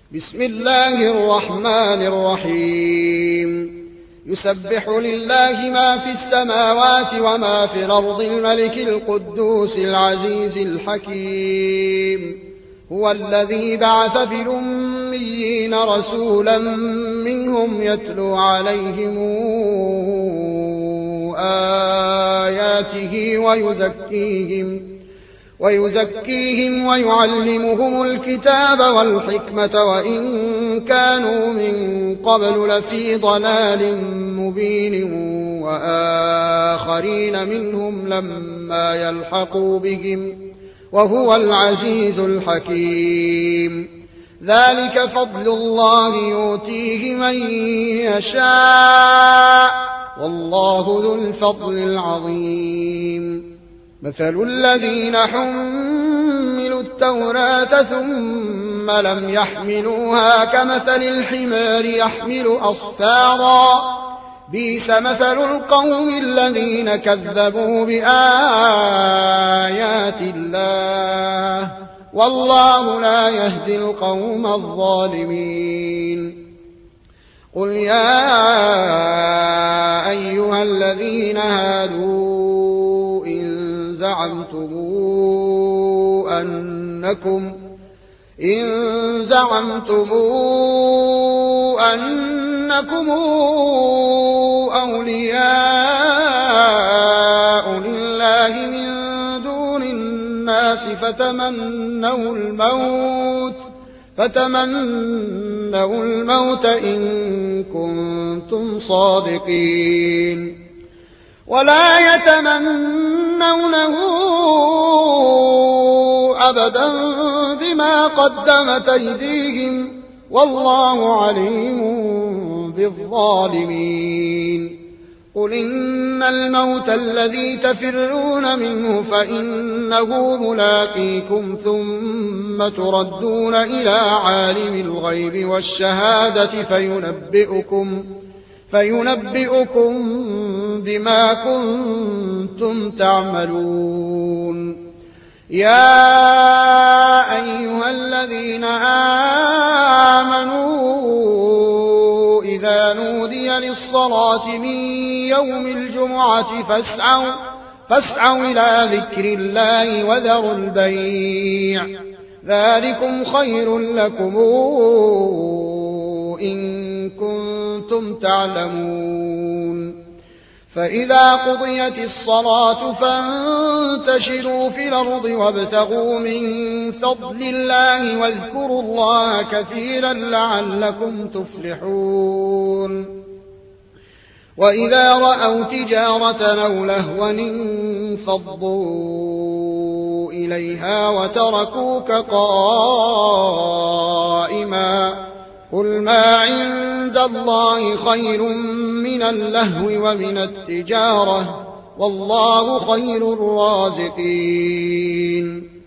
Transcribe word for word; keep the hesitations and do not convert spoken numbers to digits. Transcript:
بسم الله الرحمن الرحيم يسبح لله ما في السماوات وما في الأرض الملك القدوس العزيز الحكيم هو الذي بعث في الأميين رسولا منهم يتلو عليهم آياته ويزكيهم ويزكيهم ويعلمهم الكتاب والحكمة وإن كانوا من قبل لفي ضلال مبين وآخرين منهم لما يلحقوا بهم وهو العزيز الحكيم ذلك فضل الله يؤتيه من يشاء والله ذو الفضل العظيم مثل الذين حملوا التوراة ثم لم يحملوها كمثل الحمار يحمل أصفارا بئس مثل القوم الذين كذبوا بآيات الله والله لا يهدي القوم الظالمين قل يا أيها الذين هادوا إن زعمتم أنكم إن زعمتم أنكم أولياء لله من دون الناس فتمنوا الموت فتمنوا الموت إن كنتم صادقين ولا يتمنونه أبدا بما قدمت أيديهم والله عليم بالظالمين قل إن الموت الذي تفرون منه فإنه ملاقيكم ثم تردون إلى عالم الغيب والشهادة فينبئكم فينبئكم بما كنتم تعملون يا أيها الذين آمنوا إذا نودي للصلاة من يوم الجمعة فاسعوا, فاسعوا إلى ذكر الله وذروا البيع ذلكم خير لكم إن كنتم تعلمون فإذا قضيت الصلاة فانتشروا في الأرض وابتغوا من فضل الله واذكروا الله كثيرا لعلكم تفلحون وإذا رأوا تجارة أو لهوا انفضوا إليها وتركوك قائما قل ما عند الله خير من اللهو ومن التجارة والله خير الرازقين